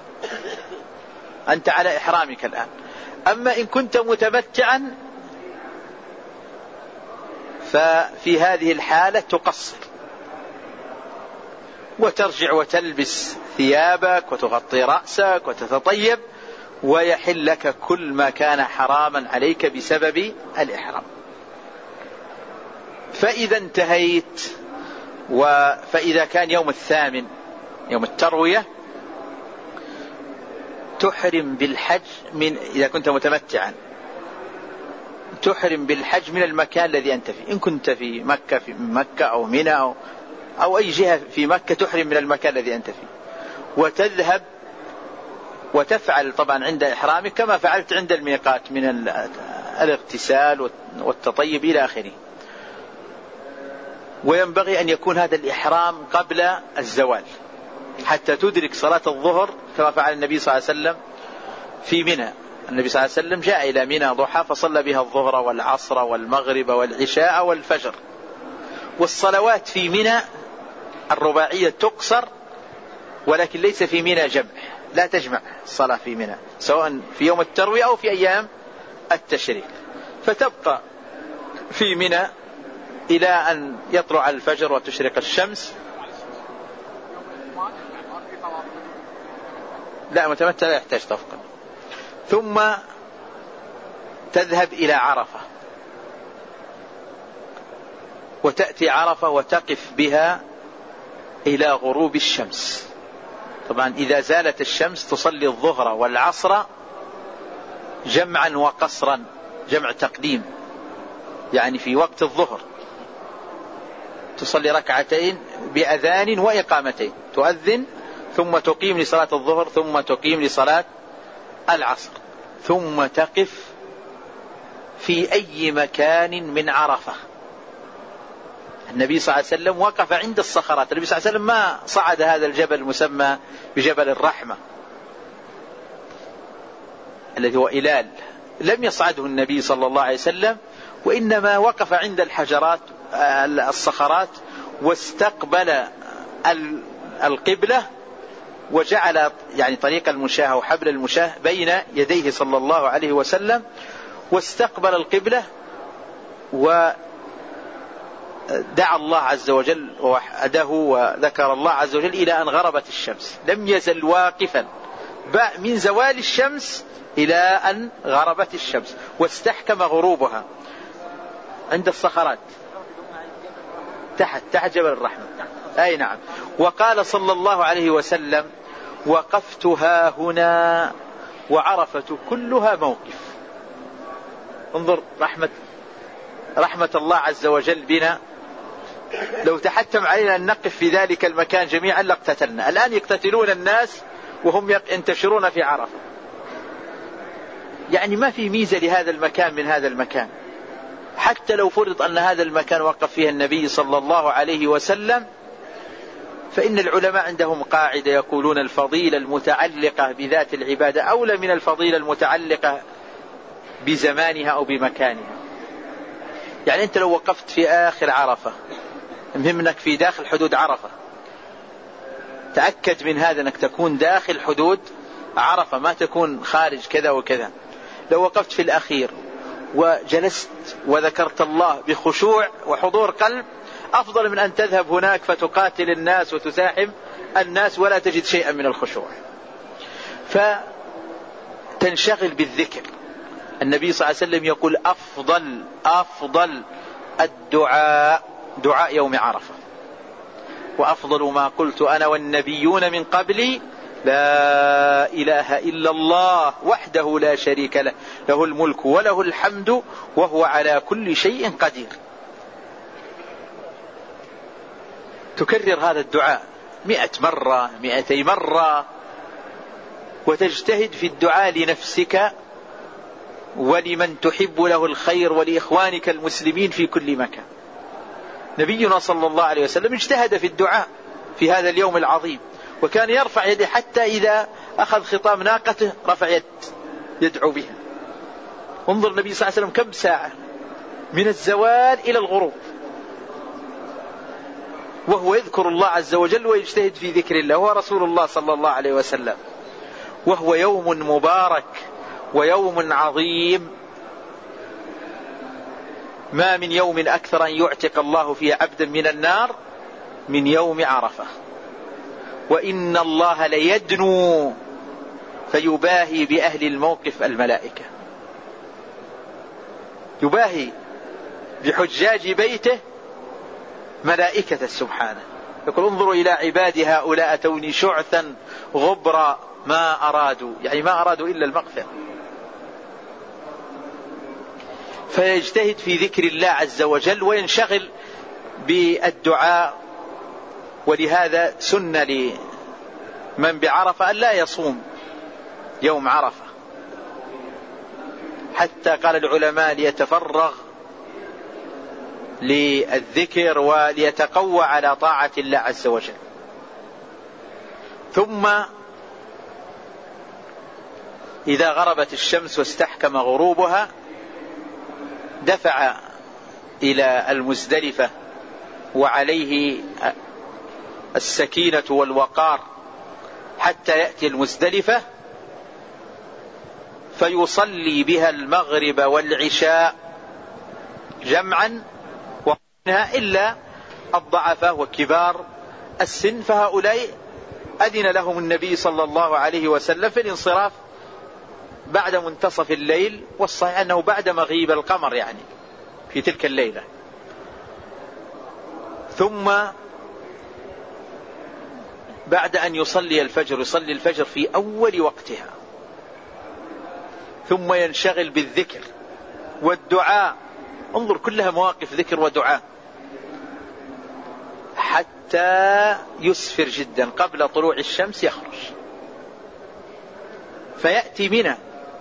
أنت على إحرامك الآن. أما إن كنت متمتعا ففي هذه الحالة تقصر وترجع وتلبس ثيابك وتغطي رأسك وتتطيب، ويحل لك كل ما كان حراما عليك بسبب الإحرام. فإذا انتهيت فإذا كان يوم 8 يوم التروية تحرم بالحج إذا كنت متمتعا تحرم بالحج من المكان الذي أنت فيه. إن كنت في مكة أو منى أو أي جهة في مكة تحرم من المكان الذي أنت فيه، وتذهب وتفعل طبعا عند إحرامك كما فعلت عند الميقات من الاغتسال والتطيب إلى آخره. وينبغي أن يكون هذا الإحرام قبل الزوال حتى تدرك صلاة الظهر كما فعل النبي صلى الله عليه وسلم في منى. النبي صلى الله عليه وسلم جاء إلى منى ضحى فصلى بها الظهر والعصر والمغرب والعشاء والفجر. والصلوات في منى الرباعية تقصر، ولكن ليس في منى جمع، لا تجمع الصلاة في منى سواء في يوم التروية أو في أيام التشريق. فتبقى في منى إلى أن يطلع الفجر وتشرق الشمس. لا، متمتع لا يحتاج طفقا. ثم تذهب إلى عرفة وتأتي عرفة وتقف بها إلى غروب الشمس. طبعا إذا زالت الشمس تصلي الظهر والعصر جمعا وقصرا، جمع تقديم يعني في وقت الظهر تصلي ركعتين بأذان وإقامتين، تؤذن ثم تقيم لصلاة الظهر ثم تقيم لصلاة العصر، ثم تقف في أي مكان من عرفة. النبي صلى الله عليه وسلم وقف عند الصخرات. النبي صلى الله عليه وسلم ما صعد هذا الجبل المسمى بجبل الرحمة الذي هو إلال، لم يصعده النبي صلى الله عليه وسلم، وإنما وقف عند الحجرات الصخرات واستقبل القبلة وجعل يعني طريق المشاة أو حبل المشاة بين يديه صلى الله عليه وسلم، واستقبل القبلة ودعا الله عز وجل ووحده وذكر الله عز وجل إلى أن غربت الشمس. لم يزل واقفا من زوال الشمس إلى أن غربت الشمس، واستحكم غروبها عند الصخرات تحت جبل الرحمة. أي نعم. وقال صلى الله عليه وسلم: وقفتها هنا وعرفة كلها موقف. انظر رحمة الله عز وجل بنا، لو تحتم علينا أن نقف في ذلك المكان جميعا لاقتتلنا. الآن يقتتلون الناس وهم ينتشرون في عرفة، يعني ما في ميزة لهذا المكان من هذا المكان. حتى لو فرض أن هذا المكان وقف فيه النبي صلى الله عليه وسلم، فإن العلماء عندهم قاعدة يقولون: الفضيلة المتعلقة بذات العبادة أولى من الفضيلة المتعلقة بزمانها أو بمكانها. يعني أنت لو وقفت في آخر عرفة، المهم أنك في داخل حدود عرفة، تأكد من هذا أنك تكون داخل حدود عرفة، ما تكون خارج كذا وكذا. لو وقفت في الأخير وجلست وذكرت الله بخشوع وحضور قلب، أفضل من أن تذهب هناك فتقاتل الناس وتزاحم الناس ولا تجد شيئا من الخشوع. فتنشغل بالذكر. النبي صلى الله عليه وسلم يقول أفضل الدعاء دعاء يوم عرفة، وأفضل ما قلت أنا والنبيون من قبلي لا إله إلا الله وحده لا شريك له، له الملك وله الحمد وهو على كل شيء قدير. تكرر هذا الدعاء 100 مرة 200 مرة، وتجتهد في الدعاء لنفسك ولمن تحب له الخير ولإخوانك المسلمين في كل مكان. نبينا صلى الله عليه وسلم اجتهد في الدعاء في هذا اليوم العظيم، وكان يرفع يده حتى إذا أخذ خطام ناقته رفع يد يدعو بها. انظر النبي صلى الله عليه وسلم كم ساعة من الزوال إلى الغروب وهو يذكر الله عز وجل ويجتهد في ذكر الله، هو رسول الله صلى الله عليه وسلم. وهو يوم مبارك ويوم عظيم، ما من يوم أكثر أن يعتق الله فيه عبدا من النار من يوم عرفة. وإن الله ليدنو فيباهي بأهل الموقف الملائكة، يباهي بحجاج بيته ملائكة سبحانه، يقول انظروا إلى عبادي هؤلاء أتوني شعثا غبرا ما أرادوا، يعني ما أرادوا إلا المغفرة. فيجتهد في ذكر الله عز وجل وينشغل بالدعاء. ولهذا سن لمن بعرفة أن لا يصوم يوم عرفة، حتى قال العلماء ليتفرغ للذكر وليتقوى على طاعة الله عز وجل. ثم إذا غربت الشمس واستحكم غروبها دفع إلى المزدلفة وعليه السكينة والوقار حتى يأتي المزدلفة فيصلي بها المغرب والعشاء جمعا، ومنها إلا الضعفاء وكبار السن، فهؤلاء أذن لهم النبي صلى الله عليه وسلم في الانصراف بعد منتصف الليل، والصحيح أنه بعد مغيب القمر يعني في تلك الليلة. ثم بعد أن يصلي الفجر في أول وقتها، ثم ينشغل بالذكر والدعاء. انظر كلها مواقف ذكر ودعاء حتى يسفر جدا قبل طلوع الشمس يخرج، فيأتي منى.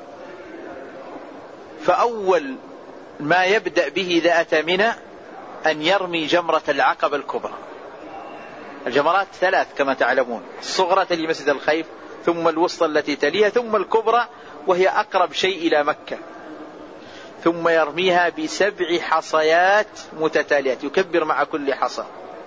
فأول ما يبدأ به إذا أتى منى أن يرمي جمرة العقبة الكبرى. الجمرات 3 كما تعلمون، الصغرى تلي مسجد الخيف، ثم الوسطى التي تليها، ثم الكبرى وهي أقرب شيء إلى مكة. ثم يرميها ب7 حصيات متتاليات، يكبر مع كل حصى.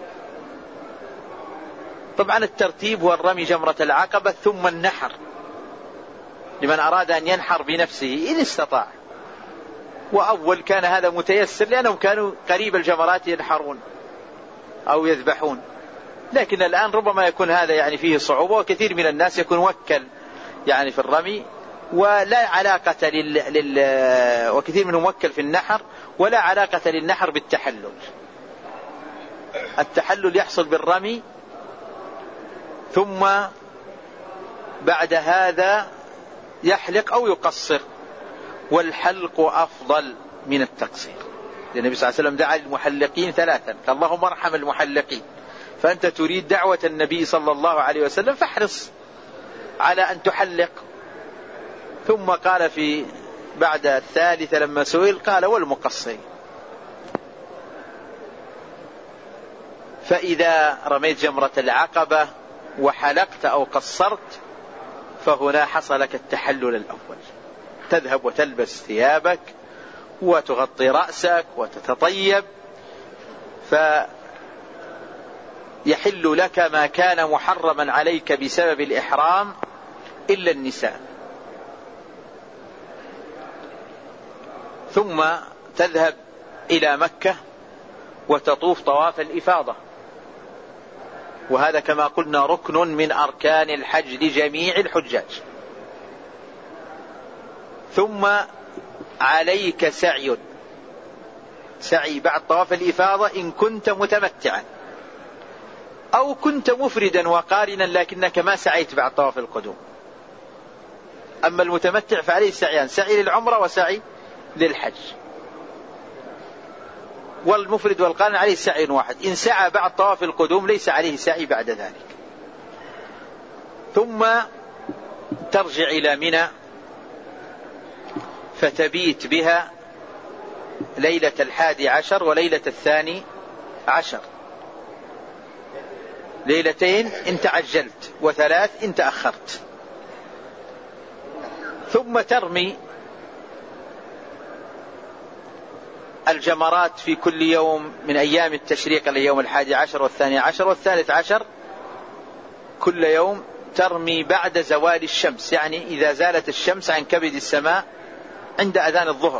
طبعا الترتيب هو الرمي جمرة العقبة ثم النحر لمن أراد أن ينحر بنفسه إن استطاع. وأول كان هذا متيسر لأنهم كانوا قريب الجمرات ينحرون أو يذبحون، لكن الآن ربما يكون هذا يعني فيه صعوبة، وكثير من الناس يكون موكل يعني في الرمي ولا علاقة وكثير منهم موكل في النحر ولا علاقة للنحر بالتحلل. التحلل يحصل بالرمي، ثم بعد هذا يحلق أو يقصر، والحلق أفضل من التقصير. النبي صلى الله عليه وسلم دعا للمحلقين 3 قال اللهم ارحم المحلقين. فأنت تريد دعوة النبي صلى الله عليه وسلم فاحرص على أن تحلق. ثم قال في بعد الثالثة لما سئل قال والمقصرين. فإذا رميت جمرة العقبة وحلقت أو قصرت فهنا حصل لك التحلل الأول، تذهب وتلبس ثيابك وتغطي رأسك وتتطيب، فيحل لك ما كان محرما عليك بسبب الإحرام إلا النساء. ثم تذهب إلى مكة وتطوف طواف الإفاضة، وهذا كما قلنا ركن من أركان الحج لجميع الحجاج. ثم عليك سعي بعد طواف الإفاضة إن كنت متمتعا، أو كنت مفردا وقارنا لكنك ما سعيت بعد طواف القدوم. أما المتمتع فعليه سعيان، سعي للعمرة وسعي للحج. والمفرد والقارن عليه سعي واحد، إن سعى بعد طواف القدوم ليس عليه سعي بعد ذلك. ثم ترجع إلى منى فتبيت بها ليلة 11 وليلة 12، ليلتين إن تعجلت و3 إن تأخرت. ثم ترمي الجمرات في كل يوم من أيام التشريق اليوم 11 و12 و13 كل يوم ترمي بعد زوال الشمس، يعني إذا زالت الشمس عن كبد السماء عند أذان الظهر.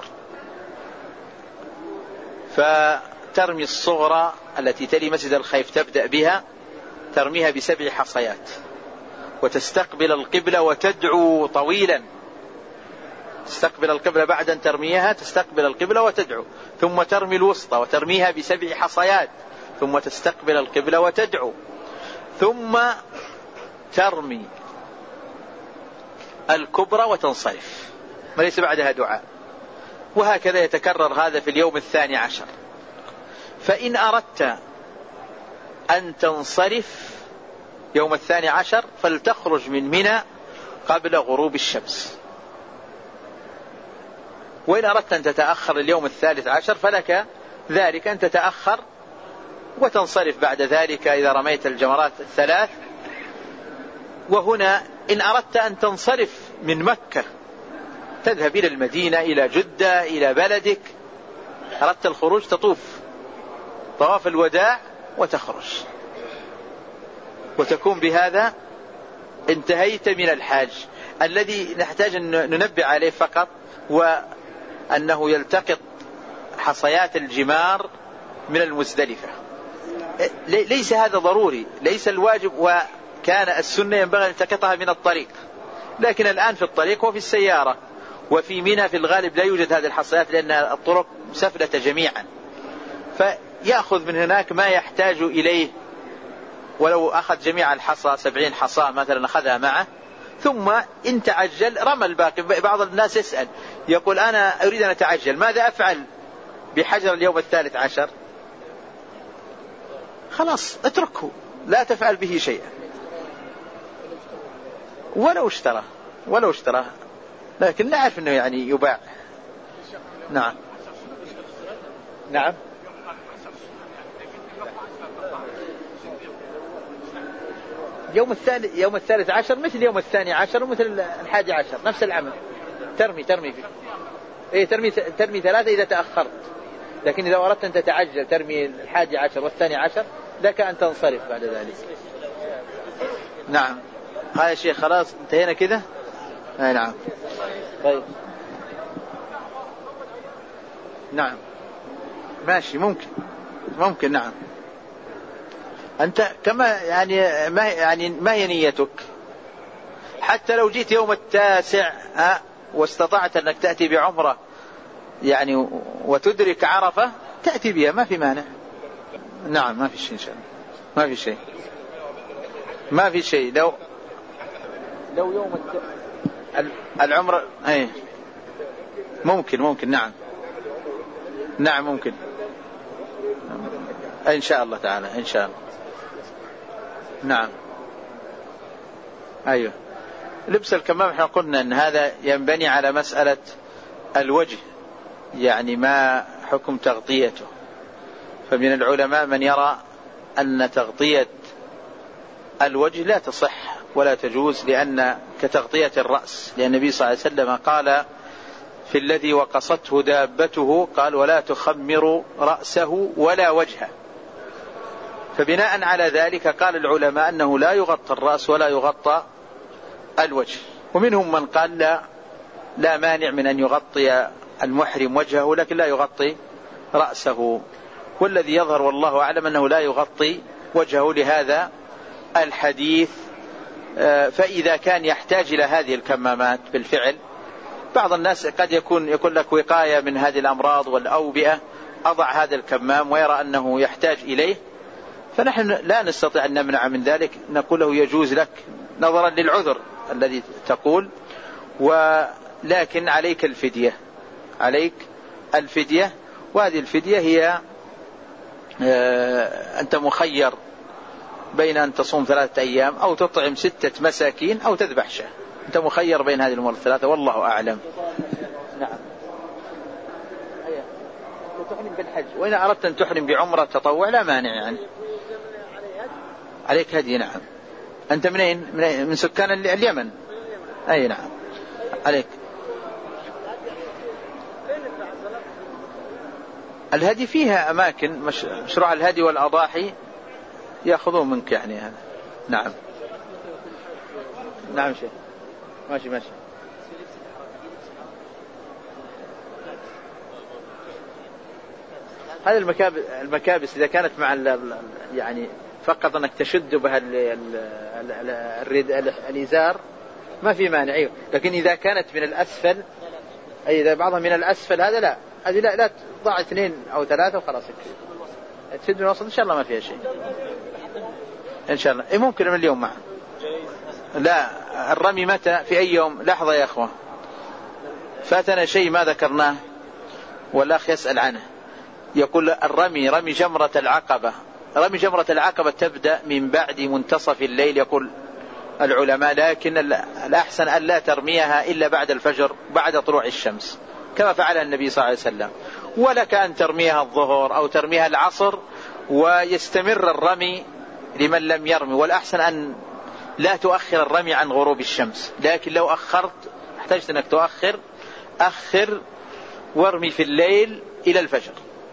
فترمي الصغرى التي تلي مسجد الخيف تبدأ بها، ترميها ب7 حصيات، وتستقبل القبلة وتدعو طويلا. تستقبل القبلة بعد أن ترميها، تستقبل القبلة وتدعو. ثم ترمي الوسطى وترميها ب7 حصيات، ثم تستقبل القبلة وتدعو. ثم ترمي الكبرى وتنصرف، وليس بعدها دعاء. وهكذا يتكرر هذا في اليوم 12. فإن أردت أن تنصرف يوم 12 فلتخرج من منى قبل غروب الشمس. وإن أردت أن تتأخر اليوم 13 فلك ذلك أن تتأخر وتنصرف بعد ذلك إذا رميت الجمرات 3. وهنا إن أردت أن تنصرف من مكة تذهب إلى المدينة، إلى جدة، إلى بلدك، أردت الخروج تطوف طواف الوداع وتخرج، وتكون بهذا انتهيت من الحاج. الذي نحتاج أن ننبه عليه فقط وأنه يلتقط حصيات الجمار من المزدلفة. ليس هذا ضروري، ليس الواجب، وكان السنة ينبغي أن يلتقطها من الطريق، لكن الآن في الطريق وفي السيارة وفي منى في الغالب لا يوجد هذه الحصيات لأن الطرق سفلة جميعا، فيأخذ من هناك ما يحتاج إليه. ولو أخذ جميع الحصى 70 حصى مثلا أخذها معه، ثم إن تعجل رمى الباقي. بعض الناس يسأل يقول أنا أريد أن أتعجل، ماذا أفعل بحجر اليوم 13؟ خلاص اتركه، لا تفعل به شيئا ولو اشترى، لكن نعرف أنه يعني يباع. نعم يوم 13 مثل يوم 12 ومثل 11 نفس العمل. ترمي فيه ترمي 3 إذا تأخرت، لكن إذا أردت أن تتعجل ترمي 11 و12 لك أن تنصرف بعد ذلك. نعم هذا شيء. خلاص انتهينا كذا. نعم طيب نعم ماشي ممكن نعم. أنت كما يعني ما هي نيتك؟ حتى لو جيت يوم 9 واستطعت أنك تأتي بعمرة يعني وتدرك عرفة تأتي بها ما في مانع. نعم ما في شيء إن شاء الله، ما في شيء. لو يوم العمرة ممكن نعم ممكن إن شاء الله تعالى إن شاء الله. نعم أيوه. لبس الكمام احنا قلنا أن هذا ينبني على مسألة الوجه، يعني ما حكم تغطيته. فمن العلماء من يرى أن تغطية الوجه لا تصح ولا تجوز، لأن كتغطية الرأس، لأن النبي صلى الله عليه وسلم قال في الذي وقصته دابته قال ولا تخمر رأسه ولا وجهه. فبناء على ذلك قال العلماء أنه لا يغطى الرأس ولا يغطى الوجه. ومنهم من قال لا مانع من أن يغطي المحرم وجهه لكن لا يغطي رأسه. والذي يظهر والله أعلم أنه لا يغطي وجهه لهذا الحديث. فإذا كان يحتاج إلى هذه الكمامات بالفعل، بعض الناس قد يكون لك وقاية من هذه الأمراض والأوبئة، أضع هذا الكمام ويرى أنه يحتاج إليه، فنحن لا نستطيع أن نمنع من ذلك، نقول له يجوز لك نظرا للعذر الذي تقول، ولكن عليك الفدية، وهذه الفدية هي أنت مخير بين أن تصوم 3 أيام أو تطعم 6 مساكين أو تذبح شاة، أنت مخير بين هذه الأمور الثلاثة والله أعلم. نعم. تحرم بالحج، وإن أردت أن تحرم بعمرة تطوع لا مانع يعني. عليك هدي. نعم. أنت منين؟ من سكان اليمن. أي نعم عليك. الهدي فيها أماكن مشروع الهدي والأضاحي يأخذون منك يعني هذا. نعم نعم شيء ماشي. هذه المكابس إذا كانت مع يعني فقط أنك تشد بها الإزار ما في مانع. أيوه. لكن إذا كانت من الأسفل، أي إذا بعضها من الأسفل هذا لا، هذه لا تضع 2 أو 3 وخلاص تشد من الوسط إن شاء الله ما فيها شيء إن شاء الله. إيه ممكن من اليوم معه. لا الرمي متى؟ في أي يوم؟ لحظة يا أخوة، فاتنا شيء ما ذكرناه والأخ يسأل عنه. يقول رمي جمرة العقبة تبدأ من بعد منتصف الليل يقول العلماء، لكن الأحسن أن لا ترميها إلا بعد الفجر بعد طلوع الشمس كما فعل النبي صلى الله عليه وسلم. ولك أن ترميها الظهر أو ترميها العصر ويستمر الرمي لمن لم يرمي، والأحسن أن لا تؤخر الرمي عن غروب الشمس، لكن لو أخرت احتجت أنك أخر وارمي في الليل إلى الفجر.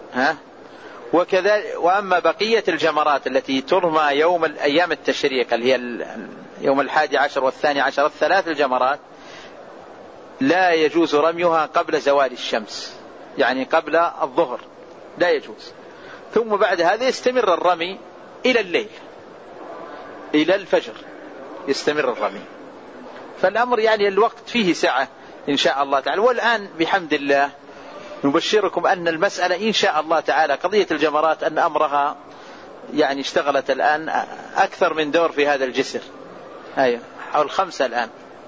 وكذا. وأما بقية الجمرات التي ترمى يوم أيام التشريق اللي هي يوم 11 و12 ال3 الجمرات لا يجوز رميها قبل زوال الشمس، يعني قبل الظهر لا يجوز. ثم بعد هذا يستمر الرمي إلى الليل إلى الفجر يستمر الرمي. فالأمر يعني الوقت فيه سعة إن شاء الله تعالى. والآن بحمد الله نبشركم أن المسألة إن شاء الله تعالى قضية الجمرات أن أمرها يعني اشتغلت الآن أكثر من دور في هذا الجسر. أيوة حول 5 الآن.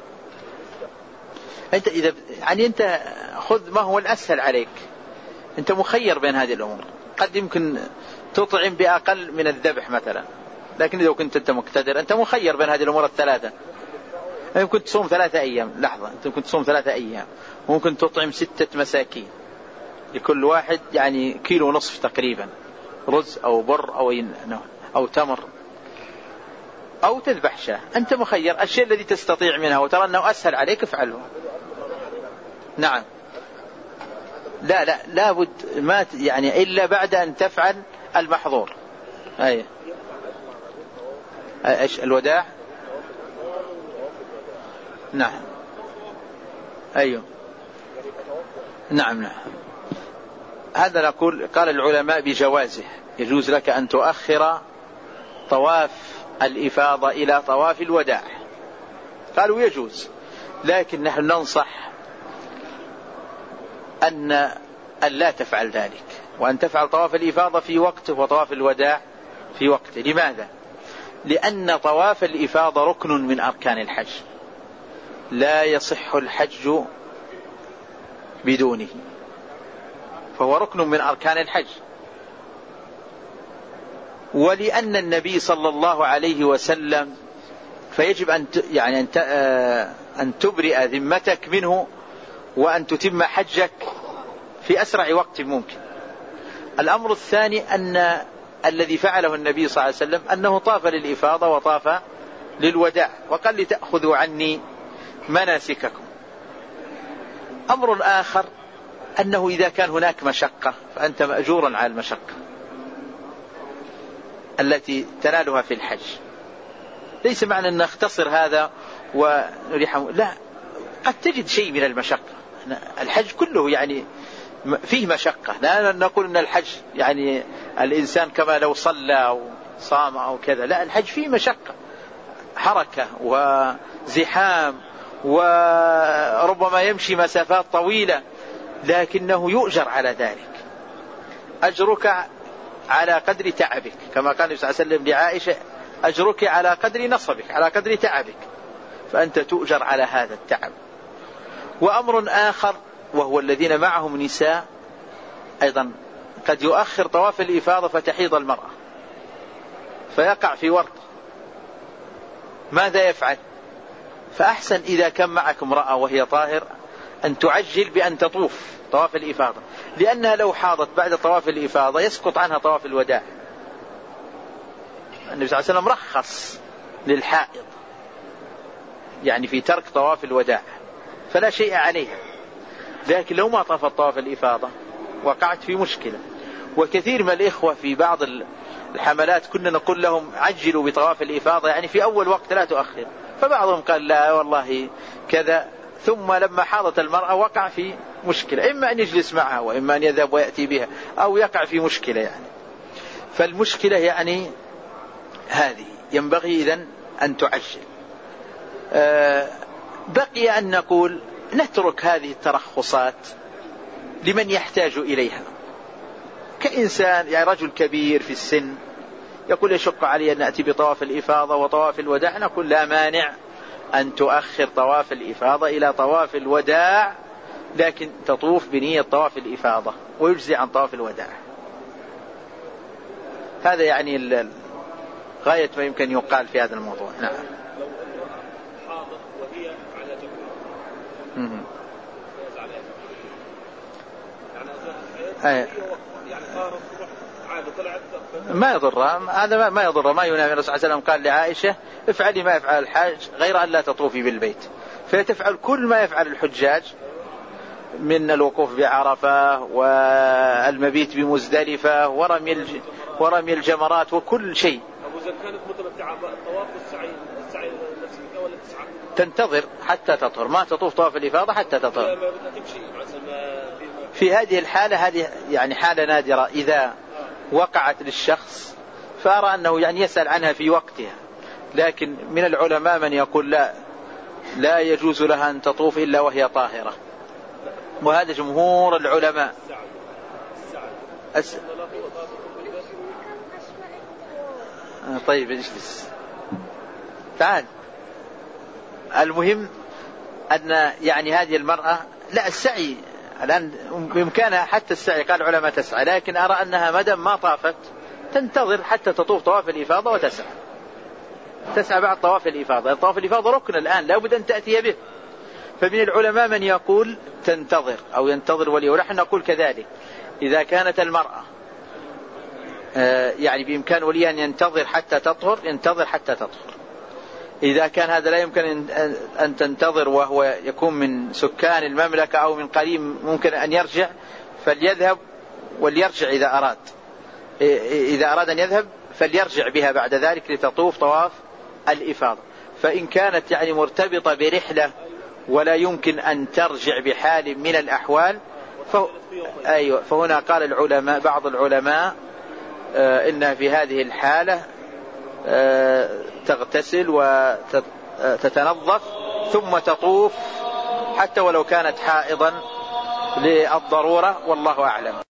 أنت خذ ما هو الأسهل عليك، أنت مخير بين هذه الأمور. قد يمكن تطعم بأقل من الذبح مثلا، لكن إذا كنت أنت مقتدر أنت مخير بين هذه الأمور الثلاثة. يمكن تصوم 3 أيام، لحظة، أنت ممكن تصوم 3 أيام، ممكن تطعم 6 مساكين لكل واحد يعني 1.5 كيلو تقريبا رز أو بر أو تمر، أو تذبح شاة. أنت مخير الشيء الذي تستطيع منها وترى أنه أسهل عليك افعله. نعم. لا بد ما يعني إلا بعد أن تفعل المحظور. أي إيش الوداع؟ نعم. أيوه. نعم. هذا نقول قال العلماء بجوازه، يجوز لك أن تؤخر طواف الإفاضة إلى طواف الوداع، قالوا يجوز، لكن نحن ننصح أن لا تفعل ذلك، وأن تفعل طواف الإفاضة في وقته وطواف الوداع في وقته. لماذا؟ لأن طواف الإفاضة ركن من أركان الحج، لا يصح الحج بدونه، فهو ركن من أركان الحج. ولأن النبي صلى الله عليه وسلم فيجب أن تبرئ ذمتك منه وأن تتم حجك في أسرع وقت ممكن. الأمر الثاني أن الذي فعله النبي صلى الله عليه وسلم أنه طاف للإفاضة وطاف للوداع، وقال لتأخذوا عني مناسككم. أمر آخر أنه إذا كان هناك مشقة فأنت مأجور على المشقة التي تنالها في الحج. ليس معنى أن نختصر هذا ونريحه، لا، قد تجد شيء من المشقة. الحج كله يعني فيه مشقة. لا نقول أن الحج يعني الإنسان كما لو صلى أو صام أو كذا، لا، الحج فيه مشقة، حركة وزحام وربما يمشي مسافات طويلة، لكنه يؤجر على ذلك. أجرك على قدر تعبك، كما قال النبي صلى الله عليه وسلم لعائشة: أجرك على قدر نصبك، على قدر تعبك، فأنت تؤجر على هذا التعب. وأمر آخر وهو الذين معهم نساء أيضا قد يؤخر طواف الإفاضة فتحيض المرأة فيقع في ورط، ماذا يفعل؟ فأحسن إذا كان معك امرأة وهي طاهر أن تعجل بأن تطوف طواف الإفاضة، لأنها لو حاضت بعد طواف الإفاضة يسقط عنها طواف الوداع. النبي صلى الله عليه وسلم رخص للحائض يعني في ترك طواف الوداع فلا شيء عليها، لكن لو ما طافت طواف الإفاضة وقعت في مشكلة. وكثير من الإخوة في بعض الحملات كنا نقول لهم عجلوا بطواف الإفاضة، يعني في أول وقت لا تؤخر، فبعضهم قال لا والله كذا، ثم لما حاضت المرأة وقع في مشكلة، إما أن يجلس معها وإما أن يذهب ويأتي بها أو يقع في مشكلة يعني. فالمشكلة يعني هذه ينبغي إذن أن تعجل. بقي أن نقول نترك هذه الترخصات لمن يحتاج إليها، كإنسان يعني رجل كبير في السن يقول يشق علي أن نأتي بطواف الإفاضة وطواف الوداع، نقول لا مانع أن تؤخر طواف الإفاضة إلى طواف الوداع، لكن تطوف بنية طواف الإفاضة ويجزي عن طواف الوداع. هذا يعني غاية ما يمكن يقال في هذا الموضوع. نعم. لو حاضر وهي على جبل يعني طارت عادة طلعت ما يضر، هذا ما يضر، ما ينافي. الرسول صلى الله عليه وسلم قال لعائشة: افعلي ما يفعل الحاج غير أن لا تطوفي بالبيت، فتفعل كل ما يفعل الحجاج من الوقوف بعرفة والمبيت بمزدلفة ورمي الجمرات وكل شيء. إذا كانت متمتعة الطواف والسعي نفس ولا تسعى؟ تنتظر حتى تطهر، ما تطوف طواف الإفاضة حتى تطهر. في هذه الحالة، هذه يعني حالة نادرة إذا وقعت للشخص، فأرى أنه يعني يسأل عنها في وقتها، لكن من العلماء من يقول لا يجوز لها أن تطوف إلا وهي طاهرة، وهذا جمهور العلماء. طيب اجلس، تعال. المهم أن يعني هذه المرأة لا، السعي الآن بإمكانها حتى السعي، قال العلماء تسعى، لكن أرى أنها مدام ما طافت تنتظر حتى تطوف طواف الإفاضة وتسعى بعد طواف الإفاضة. طواف الإفاضة ركن الآن لا بد أن تأتي به. فمن العلماء من يقول تنتظر أو ينتظر ولي، ونحن نقول كذلك إذا كانت المرأة يعني بإمكان ولي أن ينتظر حتى تطهر، ينتظر حتى تطهر. إذا كان هذا لا يمكن أن تنتظر وهو يكون من سكان المملكة أو من قريب ممكن أن يرجع، فليذهب وليرجع إذا أراد أن يذهب فليرجع بها بعد ذلك لتطوف طواف الإفاضة. فإن كانت يعني مرتبطة برحلة ولا يمكن أن ترجع بحال من الأحوال فهنا قال العلماء بعض العلماء إنها في هذه الحالة تغتسل وتتنظف ثم تطوف حتى ولو كانت حائضا للضرورة، والله أعلم.